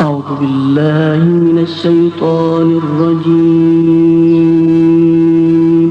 أعوذ بالله من الشيطان الرجيم.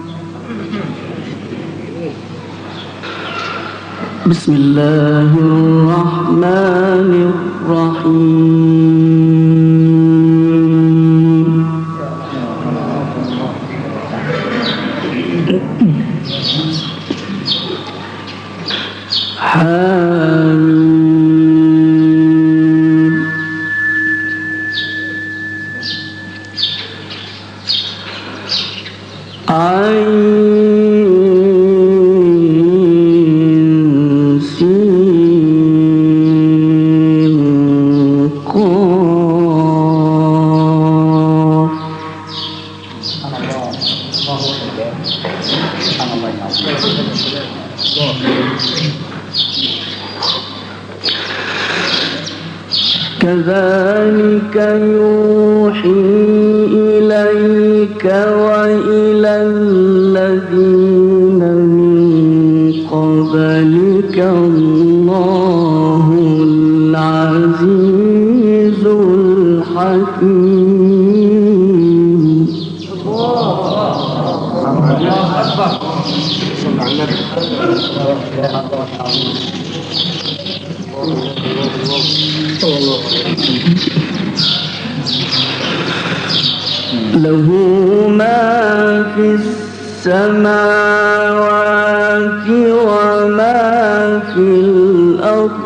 بسم الله الرحمن الرحيم. كذلك يوحي إليك وإلى الذين من قبلك الله العزيز الحكيم. له ما في السماوات وما في الأرض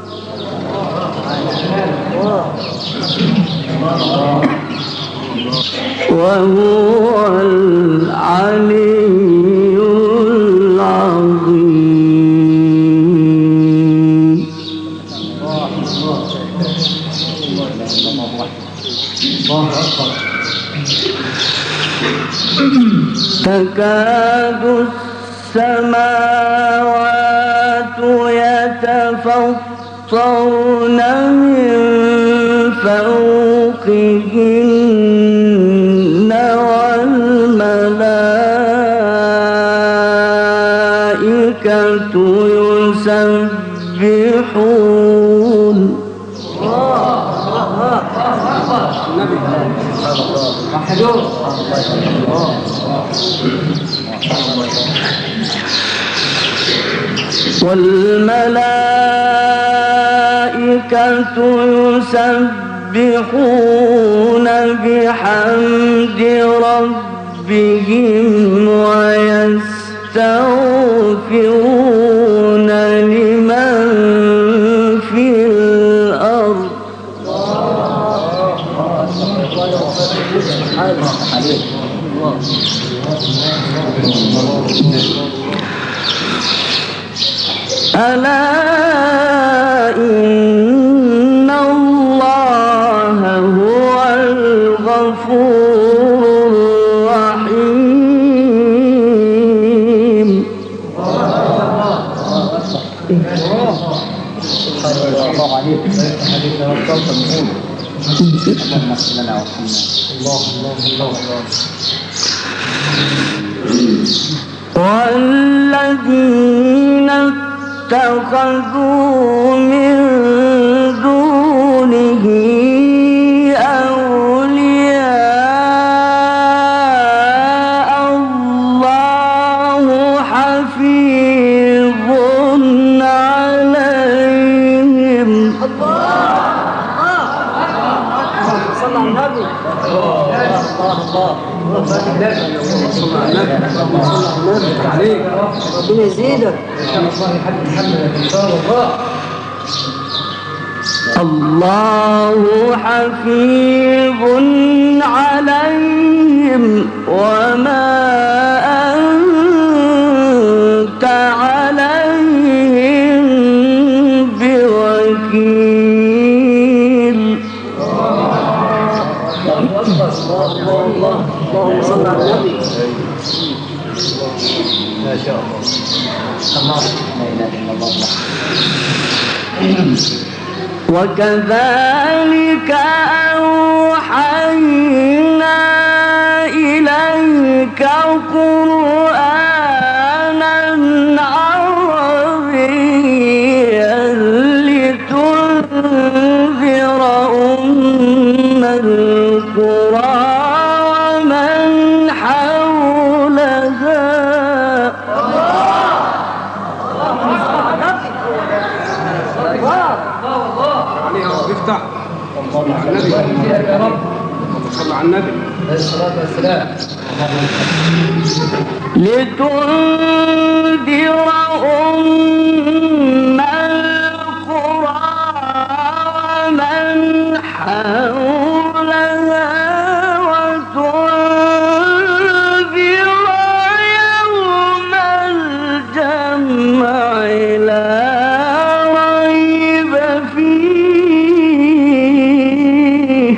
وهو العلي العظيم. تكاد السماوات يتفطرن من فوقهن والملائكة يسبحون والملائكة يسبحون بحمد ربهم ويستغفرون لمن في الأرض ألا إن الله هو الغفور الرحيم. والذين اتخذوا من دونه أولياء الله حفيظ عليهم. صلى على النبي. ربنا يزيدك. الله حفيظ عليهم وما أنت عليهم بوكيل. اللهم صل على النبي. ما شاء الله. وكذلك أوحينا إليك قرآنا عربيا لتنذر يا رب صلى على النبي عليه الصلاة والسلام. لتنذر أم القرى ومن حولها وتنذر يوم الجمع لا ريب فيه.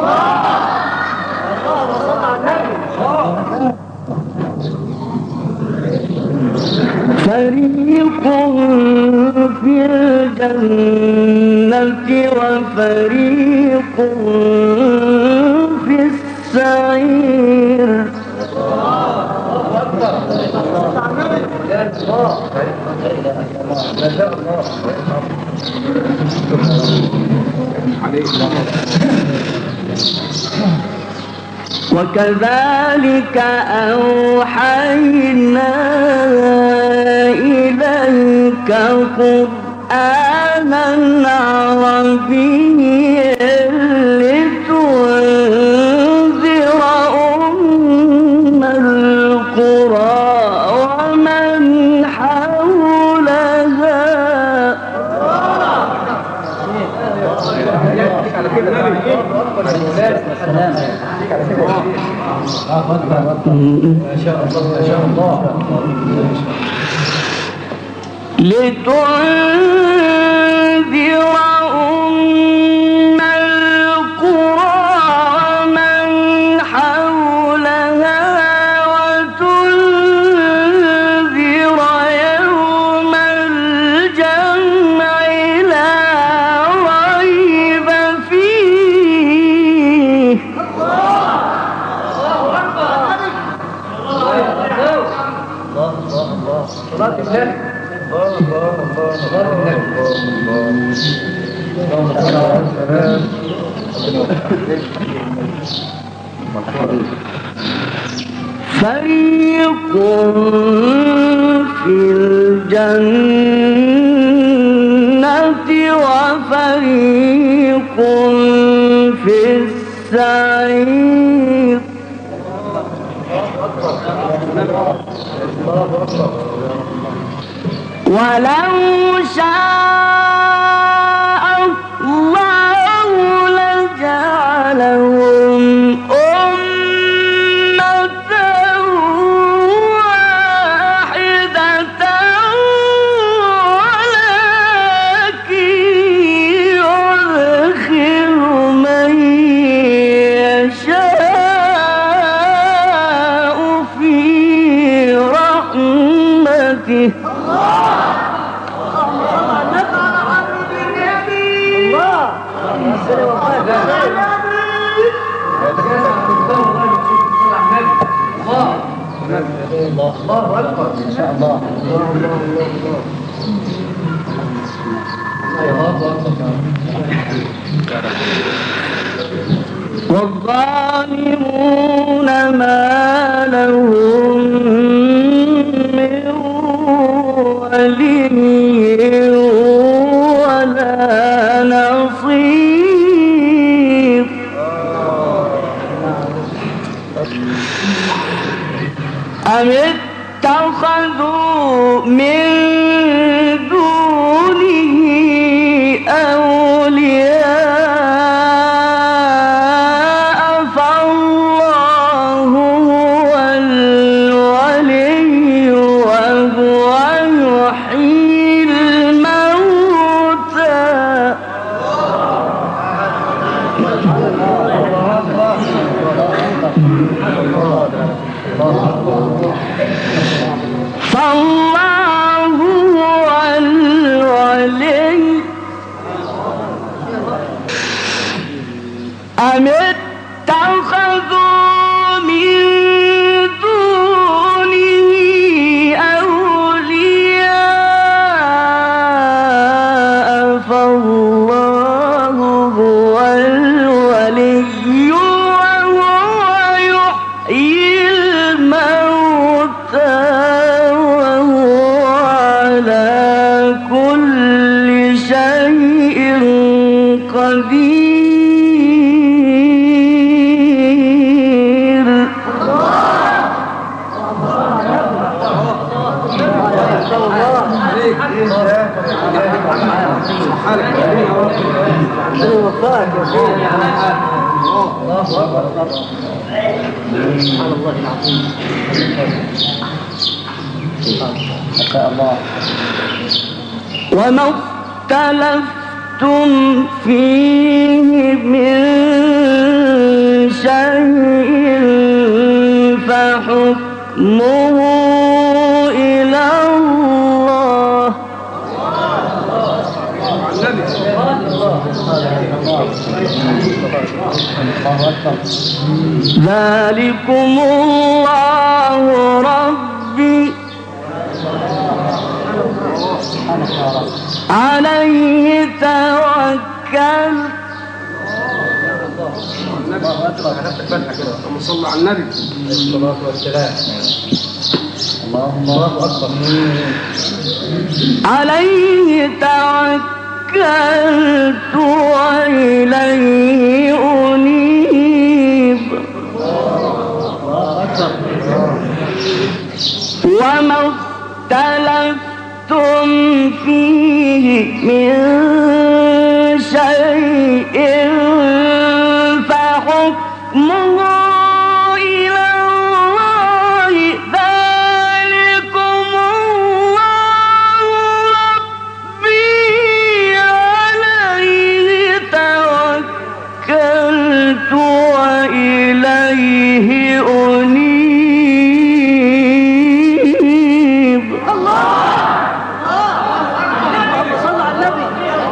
فريق في الجنة وفريق في السعير. وكذلك أوحينا إليك قرآنا عربيا لتنذر أم القرى ومن حولها. ما شاء الله ما شاء الله. لتنذر أم القرى ومن حولها وتنذر يوم الجمع لا ريب فيه. صلاة النبي. فريق في الجنة وفريق في السعير. ولو شاء الله لجعلهم أمة واحدة ولكن يدخل من يشاء في رحمته. الله أكبر إن شاء الله. والظالمون ما لهم من ولي ولا نصير. أم اتخذوا من دونه أولياء فالله هو الولي وهو يحيي الموتى. فالله هو الولي. أم اتخذوا من دونه أولياء فالله هو الولي وهو يحيي الموتى وهو على كل شيء قدير. حالك ربنا يوفقك يا سيدي على حالك. الله اكبر. سبحان الله العظيم. ما شاء الله. وما اختلفتم فيه من شيء فحكمه إلى الله. ذلكم الله ربي عليه توكل. اللهم صل على النبي عليه الصلاة والسلام. الله أكبر. عليه توكلت وإليه أنيب. وما اختلفتم فيه من شيء فحكمه إلى الله. ذلكم الله ربي عليه توكلت وإليه أنيب. صلى على النبي.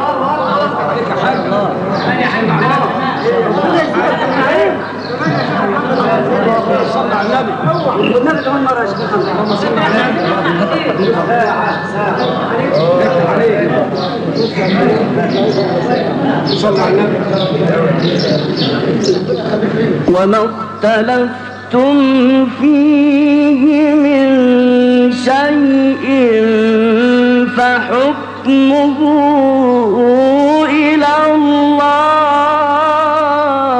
صلى على النبي. والنبي كمان مرة يا شيخ. اللهم صل على النبي. صلى على النبي. وما اختلفتم فيه من شيء فحكمه إلى الله.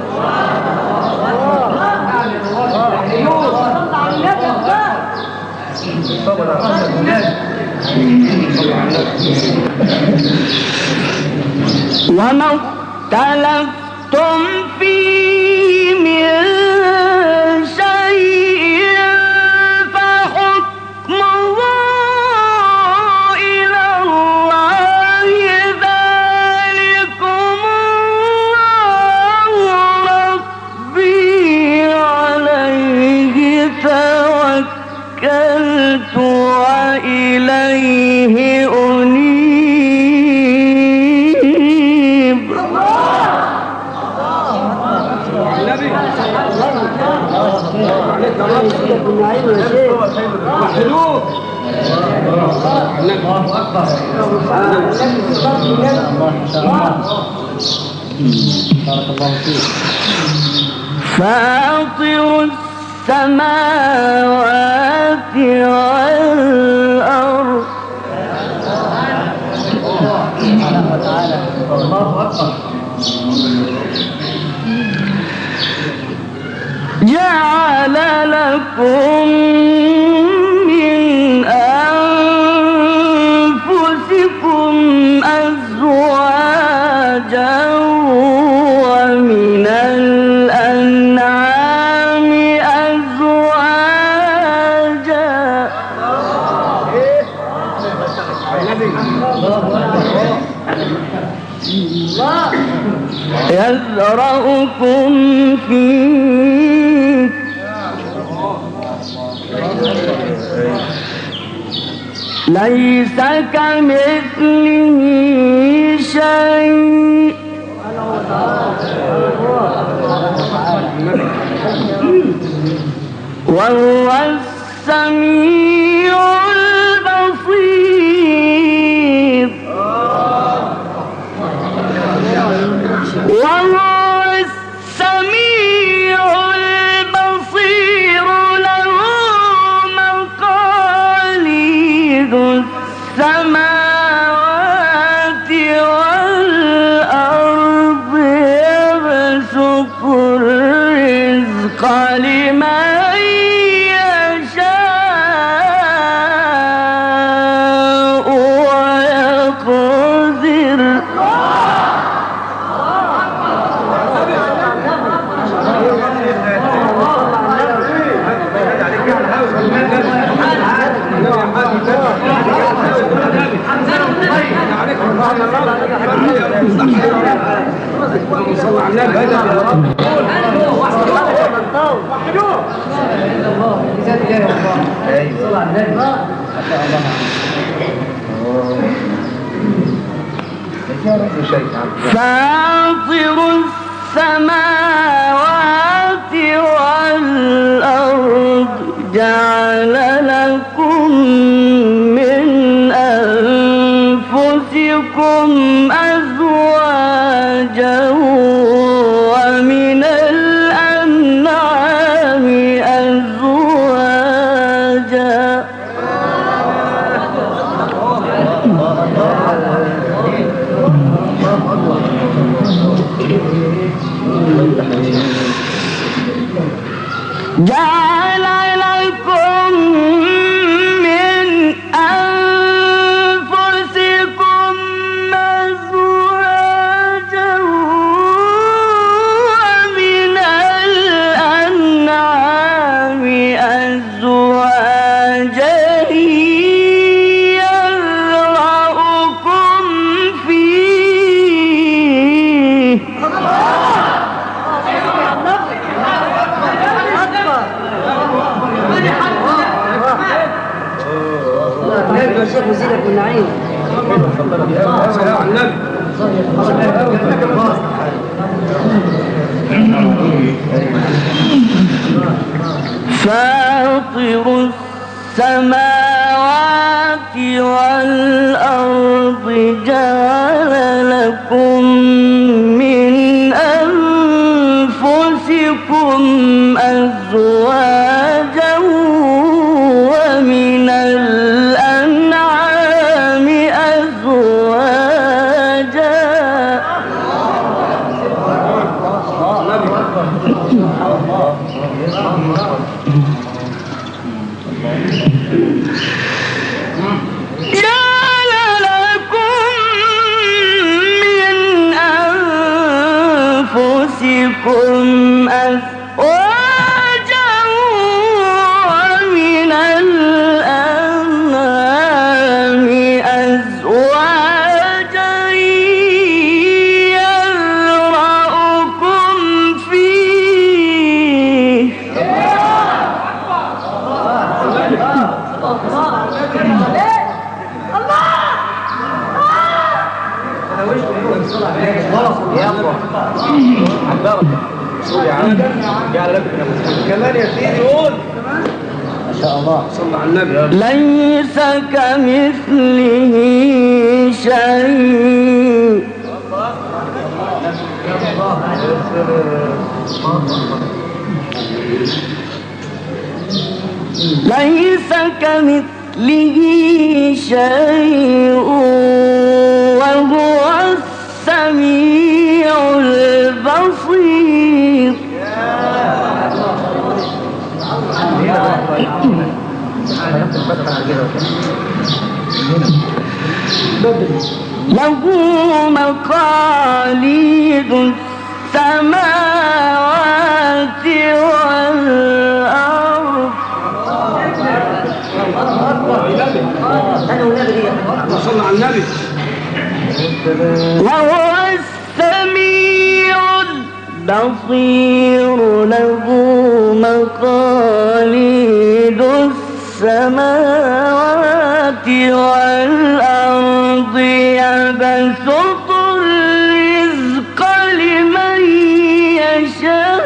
وما اختلفتم فيه من شيء فحكمه إلى الله. ذلكم الله ربي عليه توكلت وإليه أنيب. وحلوه. الله أكبر. بارك الله فيك. فاطر السماوات والأرض الله أكبر. جعل لكم من أنفسكم أزواجا ومن الأنعام أزواجا يذرأكم فيه ليس كمثله شيء وهو السميع البصير. وهو السميع البصير له مقاليد السماوات والأرض يبسط الرزق لمن يشاء ويقدر صلى على النبي. بدأ يا رب. وحدوه. لا اله الا الله. لذات الله والله. صلى على النبي. ما شاء الله. فاطر السماوات والأرض جعل لكم من أنفسكم أزواجا ومن الأنعام أزواجا جعل لكم من أنفسكم أزواجا ومن الأنعام أزواجا يذرأكم فيه الشيخ وزيرك والنعيم. صلى على النبي. فاطر السماوات والأرض جعل لكم من أنفسكم أزواجا ومن الأنعام أزواجا جعل لكم من أنفسكم أزواجا ومن الأنعام أزواجا يذرأكم فيه كمان يا سيدي قول. ما شاء الله. صلى على النبي. ليس كمثله شيء ليس كمثله شيء وهو السميع البصير له مقاليد السماوات والأرض صلى على النبي. وهو السميع البصير له مقاليد السماوات والأرض يبسط الرزق لمن يشاء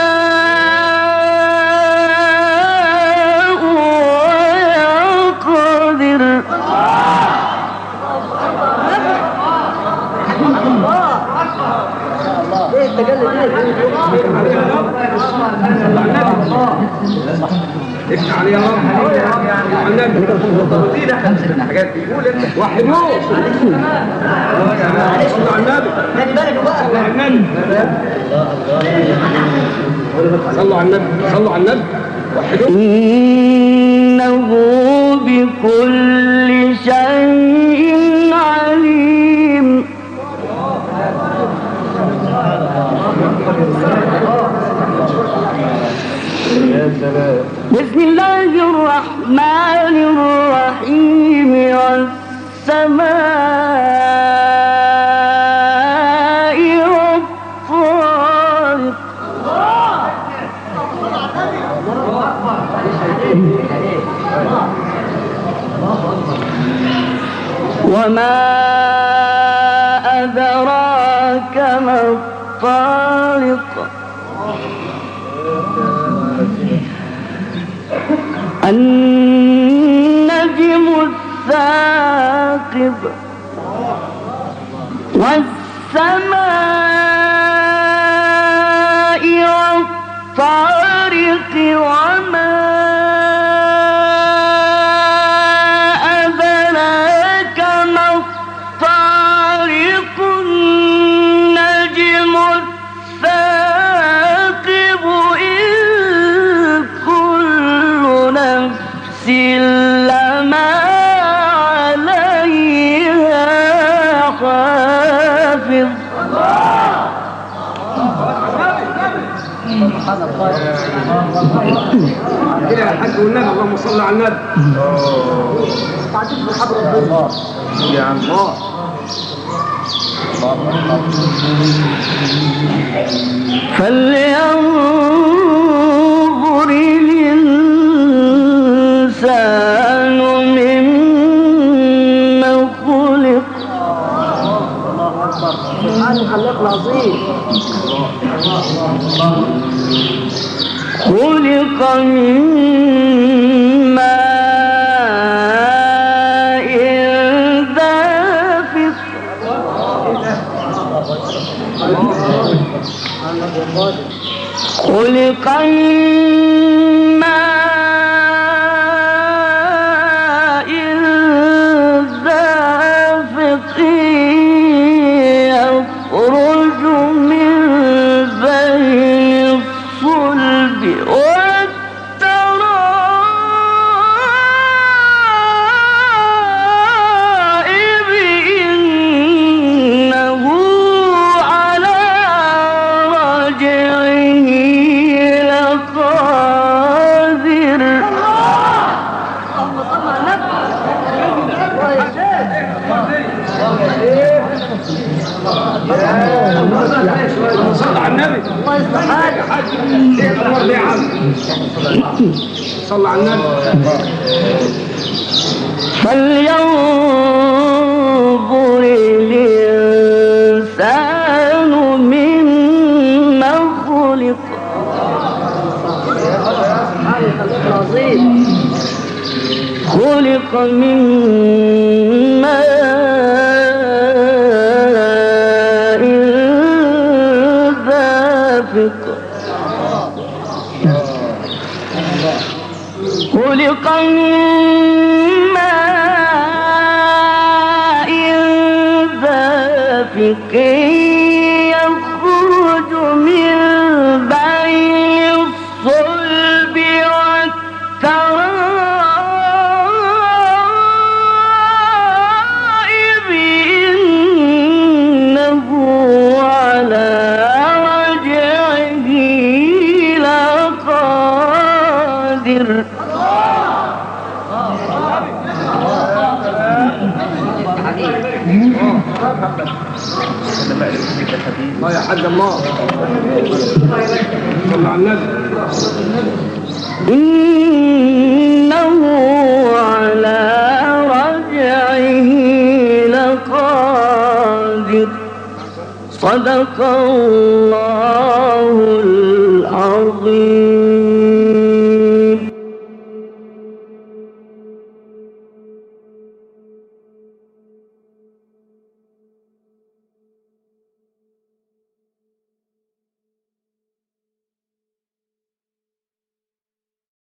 ويقدر افتح عليه يا رب. على النبي. حاجات يقول انت وحدوه. صلى على النبي. صلى على النبي. صلوا على النبي. صلوا على النبي. وحدوه. إنه بكل شيء عليم. بسم الله الرحمن الرحيم والسماء والطارق وما أدراك ما الطارق النجم الثاقب والسماء والطارق وما أدراك ما الطارق النجم الثاقب إن كل نفس لما عليها حافظ كده يا حاج والنبي اللهم صل على النبي. يا عم الله فلينظر الإنسان مما خلق سبحان الخلاق العظيم. خلق من ماء دافق خلق من ماء دافق يخرج من بين الصلب والترائب إنه على رجعه لقادر صل على النبي. الله يصلح حالك. ايه الامر ده يا عم؟ صل على النبي. فلينظر الإنسان مما خلق سبحان الخلاق العظيم. خلق من ماء دافق خلق من ماء دافق يخرج من بين الصلب والترائب إنه على رجعه لقادر الله يا حاج الله. صل على النبي. إنه على رجعه لقادر صدق الله